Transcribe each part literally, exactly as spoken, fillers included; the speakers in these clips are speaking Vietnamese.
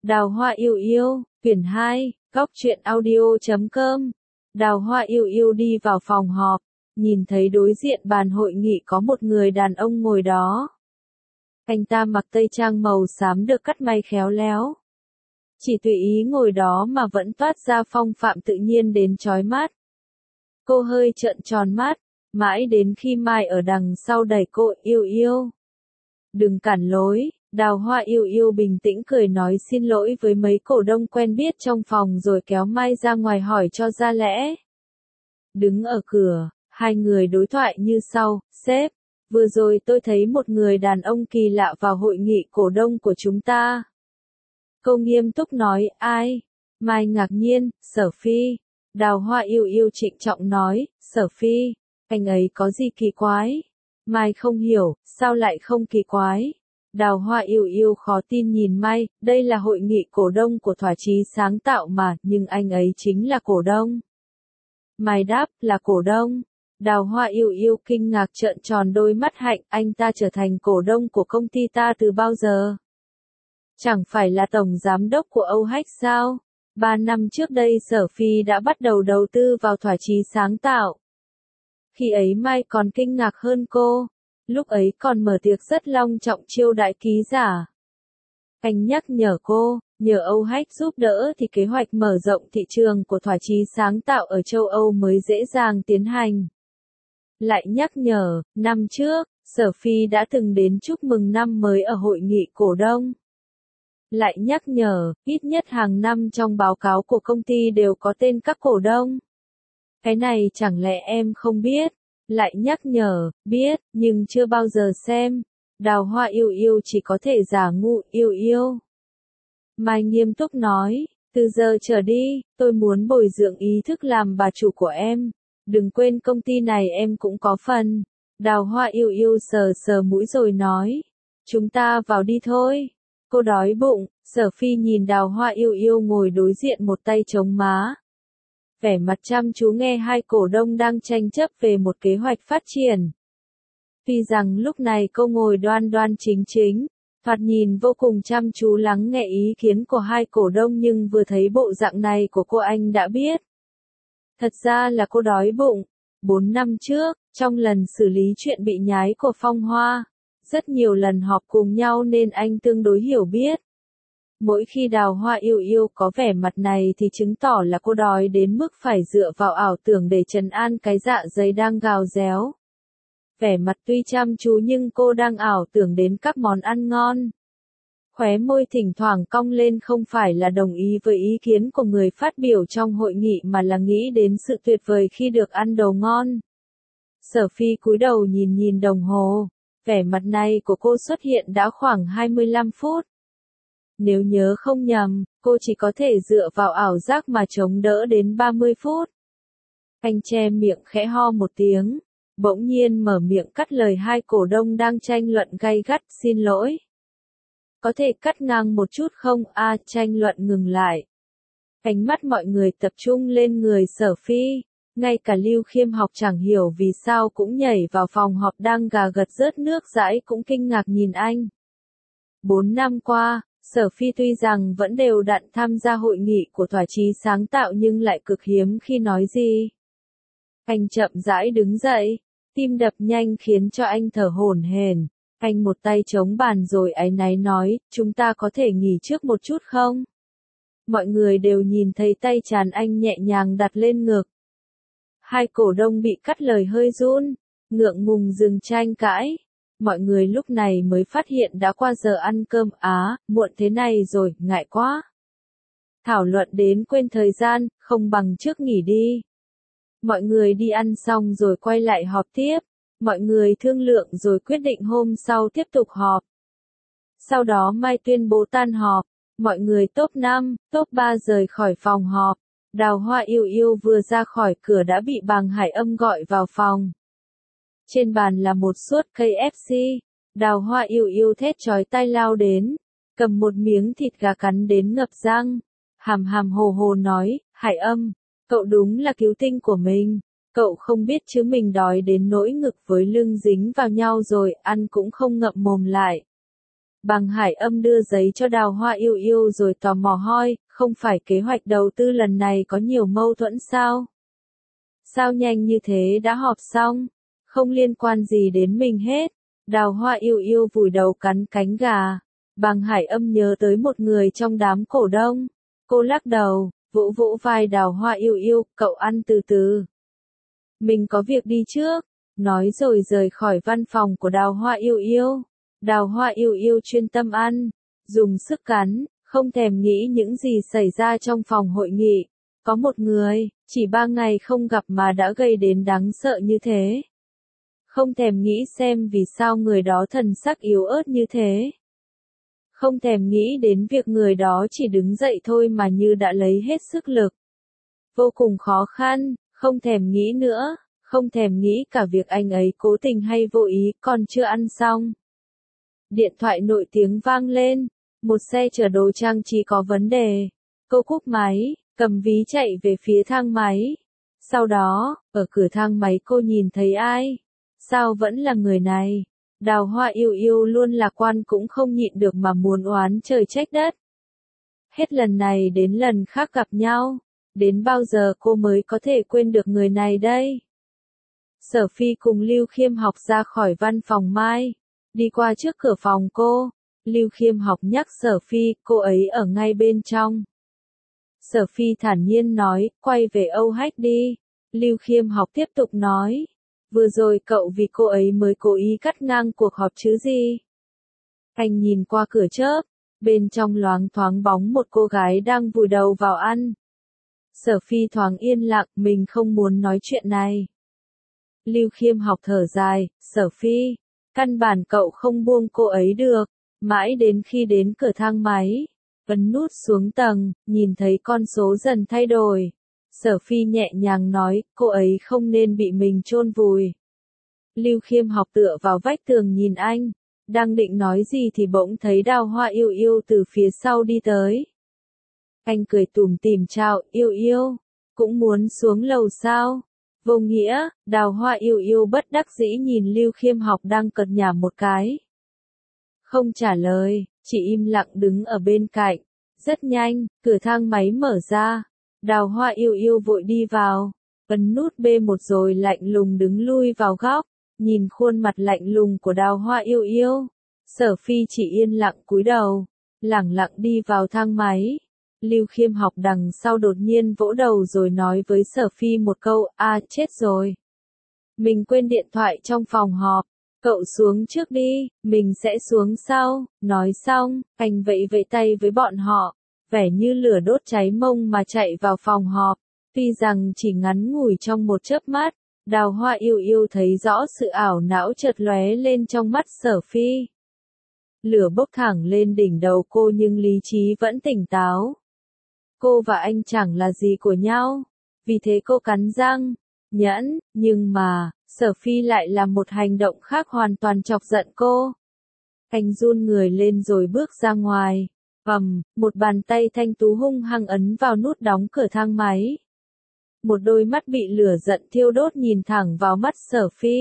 Đào Hoa Yêu Yêu, quyển hai, góc truyện audio chấm com. Đào Hoa Yêu Yêu đi vào phòng họp, nhìn thấy đối diện bàn hội nghị có một người đàn ông ngồi đó. Anh ta mặc tây trang màu xám được cắt may khéo léo. Chỉ tùy ý ngồi đó mà vẫn toát ra phong phạm tự nhiên đến chói mắt. Cô hơi trợn tròn mắt, mãi đến khi Mai ở đằng sau đẩy cô. Yêu Yêu, đừng cản lối. Đào Hoa Yêu Yêu bình tĩnh cười nói xin lỗi với mấy cổ đông quen biết trong phòng rồi kéo Mai ra ngoài hỏi cho ra lẽ. Đứng ở cửa, hai người đối thoại như sau. Sếp, vừa rồi tôi thấy một người đàn ông kỳ lạ vào hội nghị cổ đông của chúng ta. Cô nghiêm túc nói. Ai? Mai ngạc nhiên. Sở Phi. Đào Hoa Yêu Yêu trịnh trọng nói. Sở Phi, anh ấy có gì kỳ quái? Mai không hiểu, sao lại không kỳ quái? Đào Hoa Yêu Yêu khó tin nhìn Mai, đây là hội nghị cổ đông của Thỏa Chí Sáng Tạo mà, nhưng anh ấy chính là cổ đông. Mai đáp, là cổ đông. Đào Hoa Yêu Yêu kinh ngạc trợn tròn đôi mắt hạnh, anh ta trở thành cổ đông của công ty ta từ bao giờ? Chẳng phải là tổng giám đốc của Âu Hách sao? Ba năm trước đây Sở Phi đã bắt đầu đầu tư vào Thỏa Chí Sáng Tạo. Khi ấy Mai còn kinh ngạc hơn cô. Lúc ấy còn mở tiệc rất long trọng chiêu đãi ký giả. Anh nhắc nhở cô, nhờ Âu Hách giúp đỡ thì kế hoạch mở rộng thị trường của Thỏa Chí Sáng Tạo ở châu Âu mới dễ dàng tiến hành. Lại nhắc nhở, năm trước, Sở Phi đã từng đến chúc mừng năm mới ở hội nghị cổ đông. Lại nhắc nhở, ít nhất hàng năm trong báo cáo của công ty đều có tên các cổ đông. Cái này chẳng lẽ em không biết? Lại nhắc nhở, biết, nhưng chưa bao giờ xem. Đào Hoa Yêu Yêu chỉ có thể giả ngu. Yêu Yêu. Mai nghiêm túc nói, từ giờ trở đi, tôi muốn bồi dưỡng ý thức làm bà chủ của em. Đừng quên công ty này em cũng có phần. Đào Hoa Yêu Yêu sờ sờ mũi rồi nói, chúng ta vào đi thôi. Cô đói bụng. Sở Phi nhìn Đào Hoa Yêu Yêu ngồi đối diện một tay chống má. Vẻ mặt chăm chú nghe hai cổ đông đang tranh chấp về một kế hoạch phát triển. Tuy rằng lúc này cô ngồi đoan đoan chính chính, thoạt nhìn vô cùng chăm chú lắng nghe ý kiến của hai cổ đông nhưng vừa thấy bộ dạng này của cô anh đã biết. Thật ra là cô đói bụng. Bốn năm trước, trong lần xử lý chuyện bị nhái của Phong Hoa, rất nhiều lần họp cùng nhau nên anh tương đối hiểu biết. Mỗi khi Đào Hoa Yêu Yêu có vẻ mặt này thì chứng tỏ là cô đói đến mức phải dựa vào ảo tưởng để trấn an cái dạ dày đang gào réo. Vẻ mặt tuy chăm chú nhưng cô đang ảo tưởng đến các món ăn ngon. Khóe môi thỉnh thoảng cong lên không phải là đồng ý với ý kiến của người phát biểu trong hội nghị mà là nghĩ đến sự tuyệt vời khi được ăn đồ ngon. Sở Phi cúi đầu nhìn nhìn đồng hồ. Vẻ mặt này của cô xuất hiện đã khoảng hai mươi lăm phút. Nếu nhớ không nhầm, cô chỉ có thể dựa vào ảo giác mà chống đỡ đến ba mươi phút. Anh che miệng khẽ ho một tiếng, bỗng nhiên mở miệng cắt lời hai cổ đông đang tranh luận gay gắt. Xin lỗi. Có thể cắt ngang một chút không? A, à, tranh luận ngừng lại. Ánh mắt mọi người tập trung lên người Sở Phi. Ngay cả Lưu Khiêm Học chẳng hiểu vì sao cũng nhảy vào phòng họp đang gà gật rớt nước dãi cũng kinh ngạc nhìn anh. Bốn năm qua, Sở Phi tuy rằng vẫn đều đặn tham gia hội nghị của Thỏa Chí Sáng Tạo nhưng lại cực hiếm khi nói gì. Anh chậm rãi đứng dậy, tim đập nhanh khiến cho anh thở hổn hển. Anh một tay chống bàn rồi áy náy nói, chúng ta có thể nghỉ trước một chút không? Mọi người đều nhìn thấy tay trán anh nhẹ nhàng đặt lên ngực. Hai cổ đông bị cắt lời hơi run, ngượng ngùng dừng tranh cãi. Mọi người lúc này mới phát hiện đã qua giờ ăn cơm. Á, muộn thế này rồi, ngại quá. Thảo luận đến quên thời gian, không bằng trước nghỉ đi. Mọi người đi ăn xong rồi quay lại họp tiếp. Mọi người thương lượng rồi quyết định hôm sau tiếp tục họp. Sau đó Mai tuyên bố tan họp. Mọi người top năm, top ba rời khỏi phòng họp. Đào Hoa Yêu Yêu vừa ra khỏi cửa đã bị Bàng Hải Âm gọi vào phòng. Trên bàn là một suất ca ép xê. Đào Hoa Yêu Yêu thét chói tai lao đến, cầm một miếng thịt gà cắn đến ngập răng. Hàm hàm hồ hồ nói, Hải Âm, cậu đúng là cứu tinh của mình. Cậu không biết chứ mình đói đến nỗi ngực với lưng dính vào nhau rồi, ăn cũng không ngậm mồm lại. Bằng Hải Âm đưa giấy cho Đào Hoa Yêu Yêu rồi tò mò hỏi, không phải kế hoạch đầu tư lần này có nhiều mâu thuẫn sao? Sao nhanh như thế đã họp xong? Không liên quan gì đến mình hết. Đào Hoa Yêu Yêu vùi đầu cắn cánh gà. Bằng Hải Âm nhớ tới một người trong đám cổ đông. Cô lắc đầu, vỗ vỗ vai Đào Hoa Yêu Yêu, cậu ăn từ từ. Mình có việc đi trước. Nói rồi rời khỏi văn phòng của Đào Hoa Yêu Yêu. Đào Hoa Yêu Yêu chuyên tâm ăn, dùng sức cắn, không thèm nghĩ những gì xảy ra trong phòng hội nghị. Có một người, chỉ ba ngày không gặp mà đã gây đến đáng sợ như thế. Không thèm nghĩ xem vì sao người đó thần sắc yếu ớt như thế. Không thèm nghĩ đến việc người đó chỉ đứng dậy thôi mà như đã lấy hết sức lực. Vô cùng khó khăn, không thèm nghĩ nữa, không thèm nghĩ cả việc anh ấy cố tình hay vô ý, còn chưa ăn xong. Điện thoại nổi tiếng vang lên, một xe chở đồ trang trí có vấn đề. Cô cúp máy, cầm ví chạy về phía thang máy. Sau đó, ở cửa thang máy cô nhìn thấy ai? Sao vẫn là người này? Đào Hoa Yêu Yêu luôn lạc quan cũng không nhịn được mà muốn oán trời trách đất. Hết lần này đến lần khác gặp nhau, đến bao giờ cô mới có thể quên được người này đây? Sở Phi cùng Lưu Khiêm Học ra khỏi văn phòng Mai, đi qua trước cửa phòng cô. Lưu Khiêm Học nhắc Sở Phi, cô ấy ở ngay bên trong. Sở Phi thản nhiên nói, quay về Âu Hách đi. Lưu Khiêm Học tiếp tục nói, vừa rồi cậu vì cô ấy mới cố ý cắt ngang cuộc họp chứ gì. Anh nhìn qua cửa chớp, bên trong loáng thoáng bóng một cô gái đang vùi đầu vào ăn. Sở Phi thoáng yên lặng, mình không muốn nói chuyện này. Lưu Khiêm Học thở dài, Sở Phi, căn bản cậu không buông cô ấy được, mãi đến khi đến cửa thang máy, ấn nút xuống tầng, nhìn thấy con số dần thay đổi. Sở Phi nhẹ nhàng nói, cô ấy không nên bị mình chôn vùi. Lưu Khiêm Học tựa vào vách tường nhìn anh, đang định nói gì thì bỗng thấy Đào Hoa Yêu Yêu từ phía sau đi tới. Anh cười tủm tỉm chào, Yêu Yêu, cũng muốn xuống lầu sao? Vô nghĩa, Đào Hoa Yêu Yêu bất đắc dĩ nhìn Lưu Khiêm Học đang cợt nhả một cái. Không trả lời, chỉ im lặng đứng ở bên cạnh. Rất nhanh, cửa thang máy mở ra. Đào Hoa Yêu Yêu vội đi vào, ấn nút B một rồi lạnh lùng đứng lui vào góc, nhìn khuôn mặt lạnh lùng của Đào Hoa Yêu Yêu. Sở Phi chỉ yên lặng cúi đầu, lẳng lặng đi vào thang máy. Lưu Khiêm Học đằng sau đột nhiên vỗ đầu rồi nói với Sở Phi một câu, a chết rồi. Mình quên điện thoại trong phòng họp, cậu xuống trước đi, mình sẽ xuống sau. Nói xong, anh vẫy vẫy tay với bọn họ, vẻ như lửa đốt cháy mông mà chạy vào phòng họp. Tuy rằng chỉ ngắn ngủi trong một chớp mắt, Đào Hoa Yêu Yêu thấy rõ sự ảo não chợt lóe lên trong mắt Sở Phi. Lửa bốc thẳng lên đỉnh đầu cô nhưng lý trí vẫn tỉnh táo. Cô và anh chẳng là gì của nhau, vì thế cô cắn răng, nhẫn, nhưng mà, Sở Phi lại làm một hành động khác hoàn toàn chọc giận cô. Anh run người lên rồi bước ra ngoài, ầm, một bàn tay thanh tú hung hăng ấn vào nút đóng cửa thang máy. Một đôi mắt bị lửa giận thiêu đốt nhìn thẳng vào mắt Sở Phi.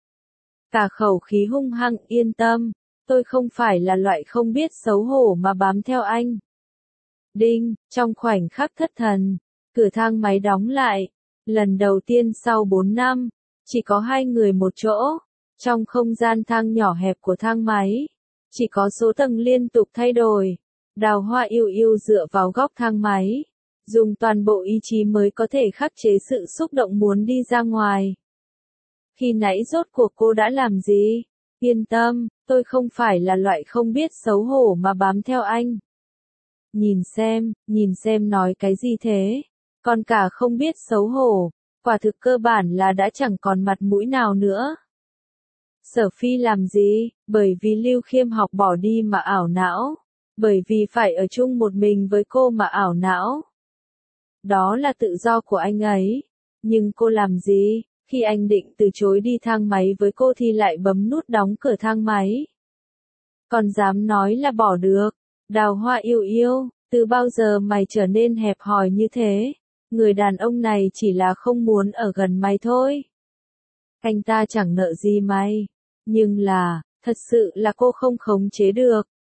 Cả khẩu khí hung hăng, yên tâm, tôi không phải là loại không biết xấu hổ mà bám theo anh. Đinh, trong khoảnh khắc thất thần, cửa thang máy đóng lại. Lần đầu tiên sau bốn năm, chỉ có hai người một chỗ, trong không gian thang nhỏ hẹp của thang máy. Chỉ có số tầng liên tục thay đổi. Đào Hoa Yêu Yêu dựa vào góc thang máy, dùng toàn bộ ý chí mới có thể khắc chế sự xúc động muốn đi ra ngoài. Khi nãy rốt cuộc cô đã làm gì? Yên tâm, tôi không phải là loại không biết xấu hổ mà bám theo anh. Nhìn xem, nhìn xem nói cái gì thế? Còn cả không biết xấu hổ, quả thực cơ bản là đã chẳng còn mặt mũi nào nữa. Sở Phi làm gì? Bởi vì Lưu Khiêm Học bỏ đi mà ảo não. Bởi vì phải ở chung một mình với cô mà ảo não. Đó là tự do của anh ấy. Nhưng cô làm gì? Khi anh định từ chối đi thang máy với cô thì lại bấm nút đóng cửa thang máy. Còn dám nói là bỏ được. Đào Hoa Yêu Yêu, từ bao giờ mày trở nên hẹp hòi như thế? Người đàn ông này chỉ là không muốn ở gần mày thôi. Anh ta chẳng nợ gì mày. Nhưng là, thật sự là cô không khống chế được.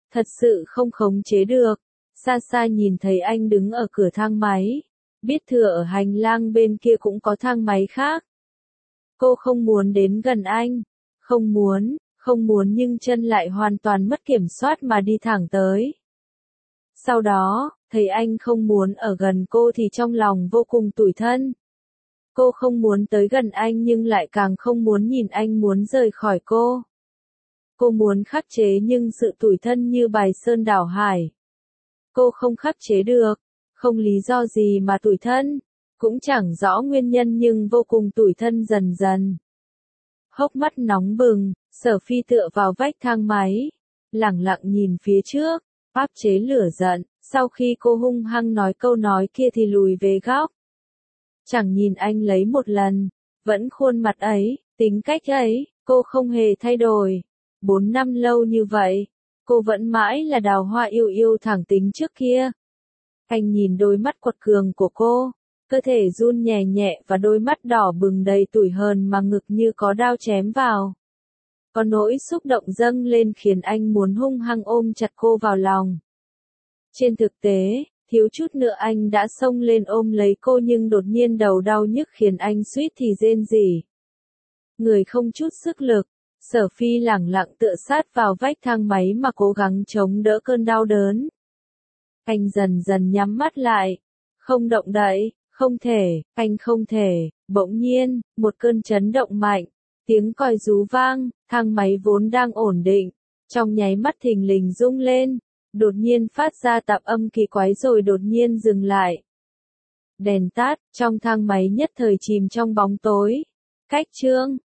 Thật sự không khống chế được. Xa xa nhìn thấy anh đứng ở cửa thang máy. Biết thừa ở hành lang bên kia cũng có thang máy khác. Cô không muốn đến gần anh. Không muốn, không muốn nhưng chân lại hoàn toàn mất kiểm soát mà đi thẳng tới. Sau đó, thấy anh không muốn ở gần cô thì trong lòng vô cùng tủi thân. Cô không muốn tới gần anh nhưng lại càng không muốn nhìn anh muốn rời khỏi cô. Cô muốn khắc chế nhưng sự tủi thân như bài sơn đảo hải. Cô không khắc chế được, không lý do gì mà tủi thân, cũng chẳng rõ nguyên nhân nhưng vô cùng tủi thân dần dần. Hốc mắt nóng bừng, Sở Phi tựa vào vách thang máy, lẳng lặng nhìn phía trước, áp chế lửa giận, sau khi cô hung hăng nói câu nói kia thì lùi về góc. Chẳng nhìn anh lấy một lần, vẫn khuôn mặt ấy, tính cách ấy, cô không hề thay đổi. Bốn năm lâu như vậy, cô vẫn mãi là Đào Hoa yêu yêu thẳng tính trước kia. Anh nhìn đôi mắt quật cường của cô, cơ thể run nhẹ nhẹ và đôi mắt đỏ bừng đầy tủi hờn mà ngực như có đao chém vào. Có nỗi xúc động dâng lên khiến anh muốn hung hăng ôm chặt cô vào lòng. Trên thực tế, thiếu chút nữa anh đã xông lên ôm lấy cô nhưng đột nhiên đầu đau nhức khiến anh suýt thì rên rỉ. Người không chút sức lực, Sở Phi lẳng lặng tựa sát vào vách thang máy mà cố gắng chống đỡ cơn đau đớn. Anh dần dần nhắm mắt lại, không động đậy, không thể, anh không thể, bỗng nhiên, một cơn chấn động mạnh, tiếng còi rú vang, thang máy vốn đang ổn định, trong nháy mắt thình lình rung lên, đột nhiên phát ra tạp âm kỳ quái rồi đột nhiên dừng lại. Đèn tắt, trong thang máy nhất thời chìm trong bóng tối. Cách chương